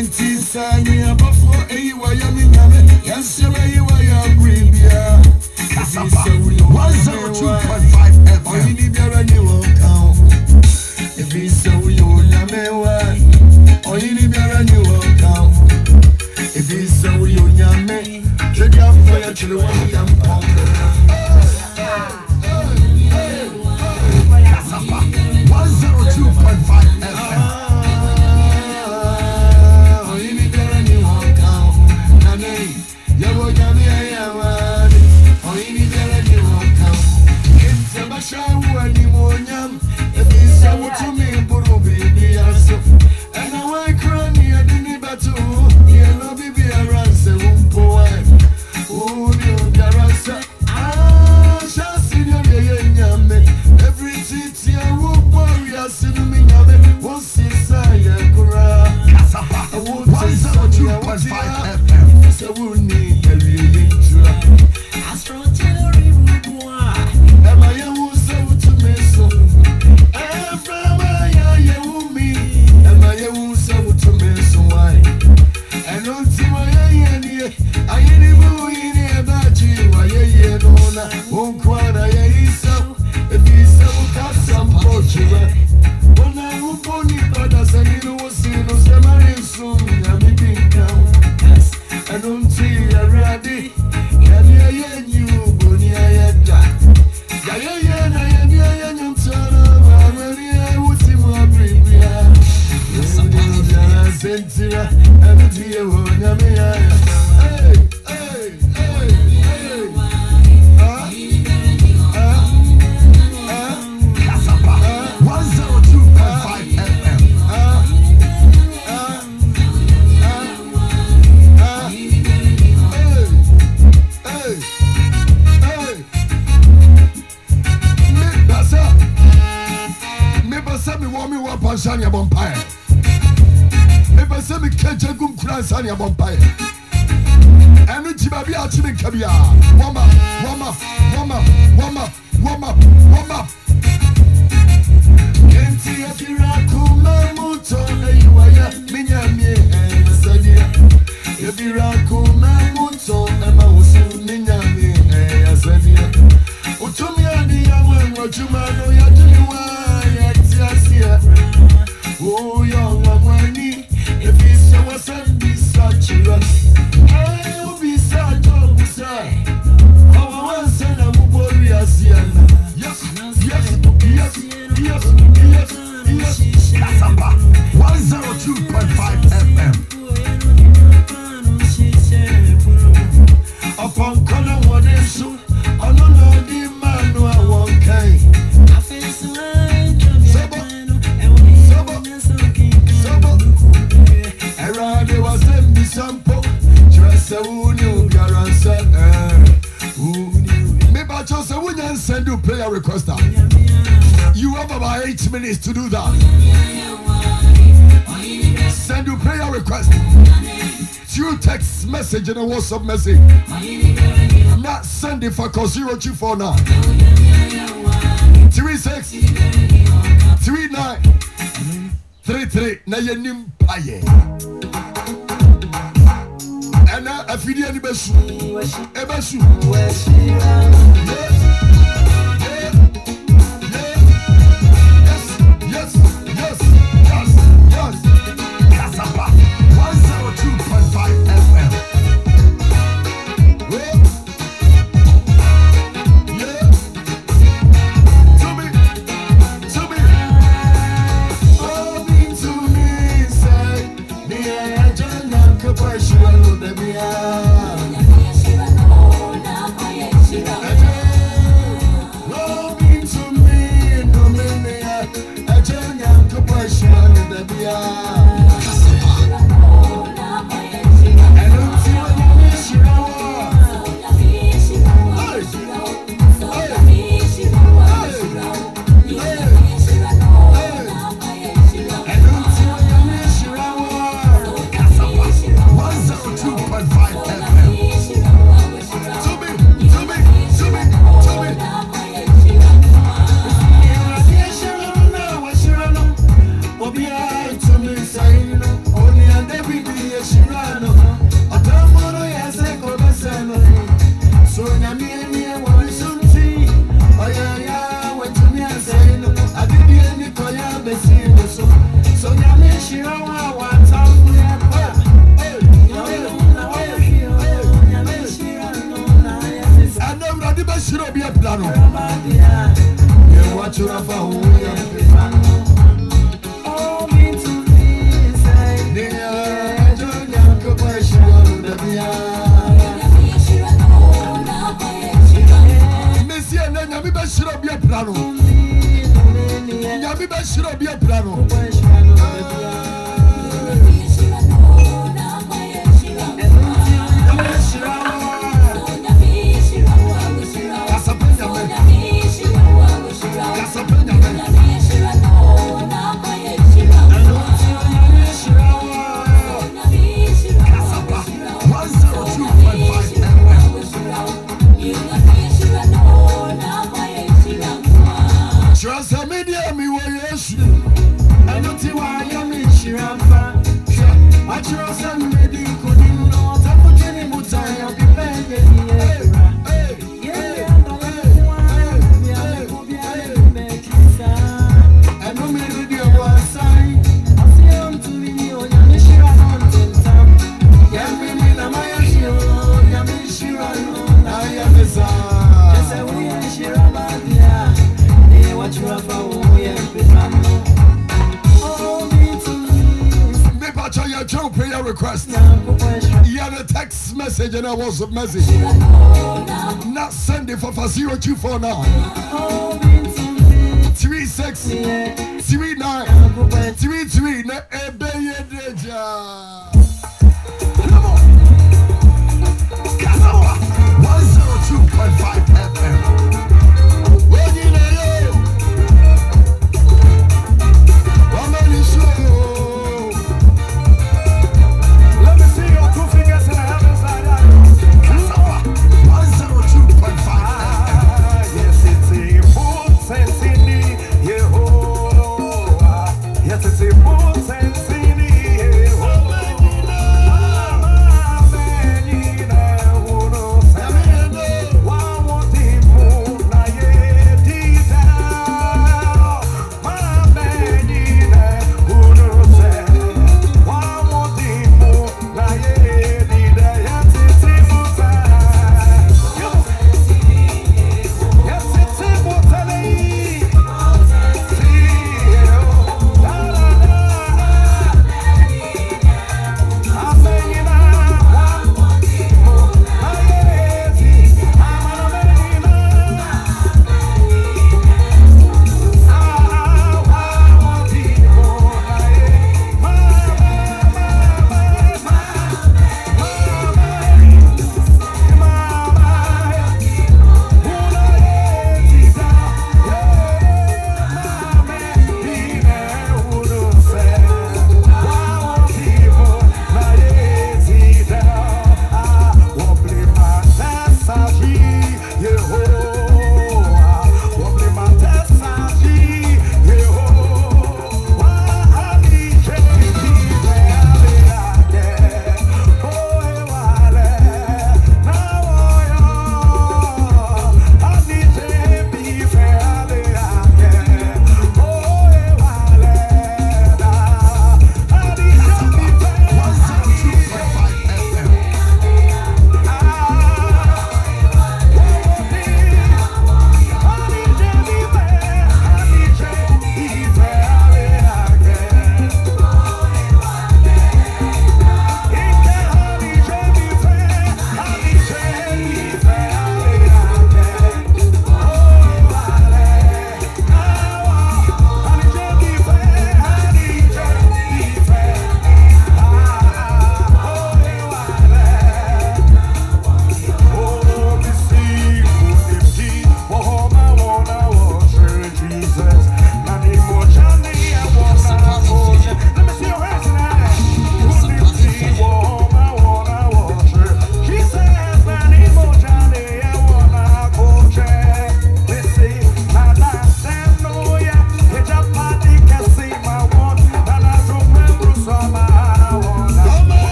Sani abafo eyi wa ya mi nyame yanse wa yi wa ya green bia Kasapa 102.5 FM oyini biara ni wo kan ebi so yo nyame wa oyini biara ni wo kan ebi so yo nyame tweda fo ya chile wa ya mpon Kasapa 102.5 FM You have about 8 minutes to do that. Send your prayer request through text message and a WhatsApp message. Not send it for 024 now. 36 39 33. Now you name paye. And now if you didn't ebesu. Kasapa 102.5 FM. Yeah. To me. Oh, be to me, say, me I don't know kapashi walo de biya. Oh, be to me, no me I don't know kapashi walo de biya. Every day. And I was a message. Not Sunday for 0249 36 39 33. Come on. 102.5 FM. Yes, it's a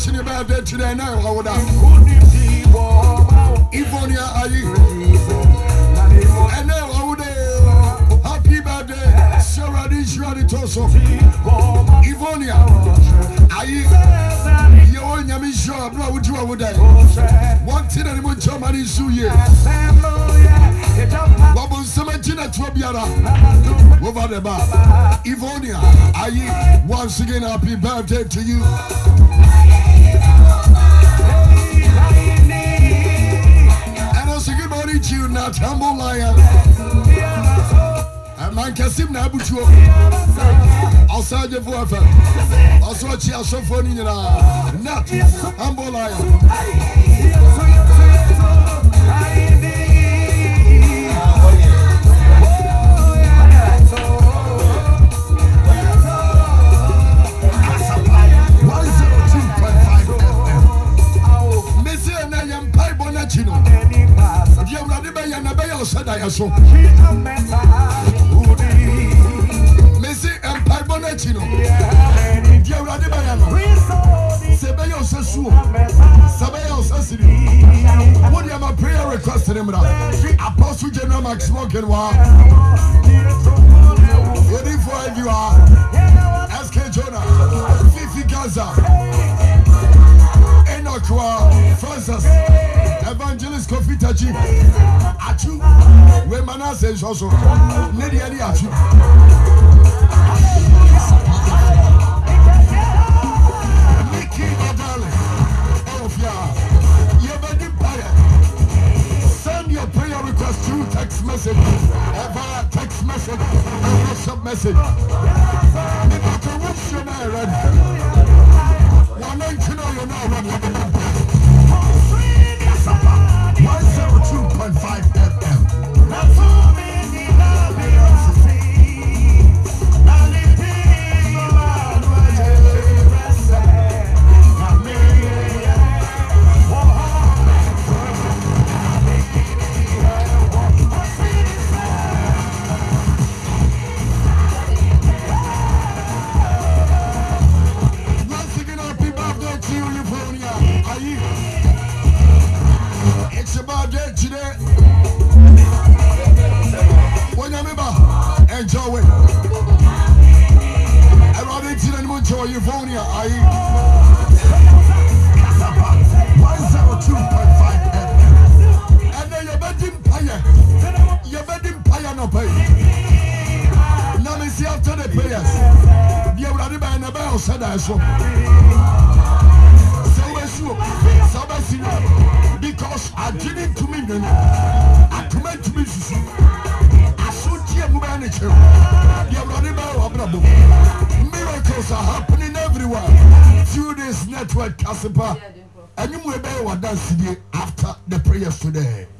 celebrating your birthday today now. How would that? Ivonia, are you? And now, how would happy birthday, Sarah Dishra Toso. Ivonia, are you? You want me sure, bro? Would you have that? One thing that you Germany suye. Wabon Samatina Tobiara over the bar. Ivonia, are you? Once again, happy birthday to you. And also good morning to you, not humble lion. And man can sim na butuo. Outside the voice. Also a chia so funny not humble lion. So Messi Empire Bonachino. Dear Radibayano, Sebayo Sasu, Sabayo Sassidi. What do you have a prayer request in him? Apostle General Max Smoking War. Ready for you are SK Jonah, Fifi Gaza, Enokwa, Francis, Evangelist Kofi Taji. Achu, where Manasseh is also Lady Achu. Mickey Adale, Elfia, Yabadi. Send your prayer request through text message, via text message, WhatsApp message. What's your name, Red? 119, you're now ready. 102.5 FM. Once again, happy birthday to you, Livonia. Are you? It's about day today. When you remember, enjoy it. Everybody didn't enjoy Livonia. Are you? 102.5 FM. And then you're betting fire. You're betting fire no pay. Now me see after the prayers. You're ready by the bell said I so. Because I didn't to me, I command to me. I should hear manager. Miracles are happening everywhere through this network, Kasipa. And you will be what dance after the prayers today.